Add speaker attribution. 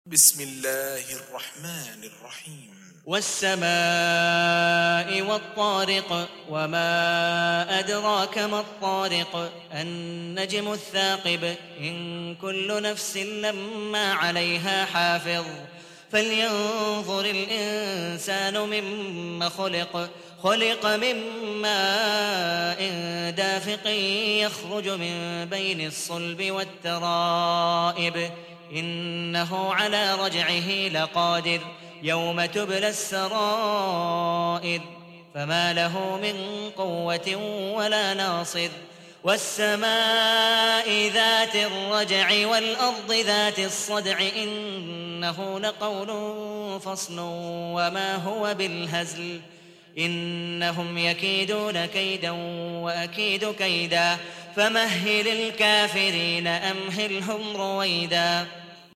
Speaker 1: بسم الله الرحمن الرحيم
Speaker 2: والسماء والطارق وما أدراك ما الطارق النجم الثاقب إن كل نفس لما عليها حافظ فلينظر الإنسان مما خلق من ماء دافق يخرج من بين الصلب والترائب إنه على رجعه لقادر يوم تبلى السرائر فما له من قوة ولا ناصر والسماء ذات الرجع والأرض ذات الصدع إنه لقول فصل وما هو بالهزل إنهم يكيدون كيدا وأكيد كيدا فمهل الكافرين أمهلهم رويدا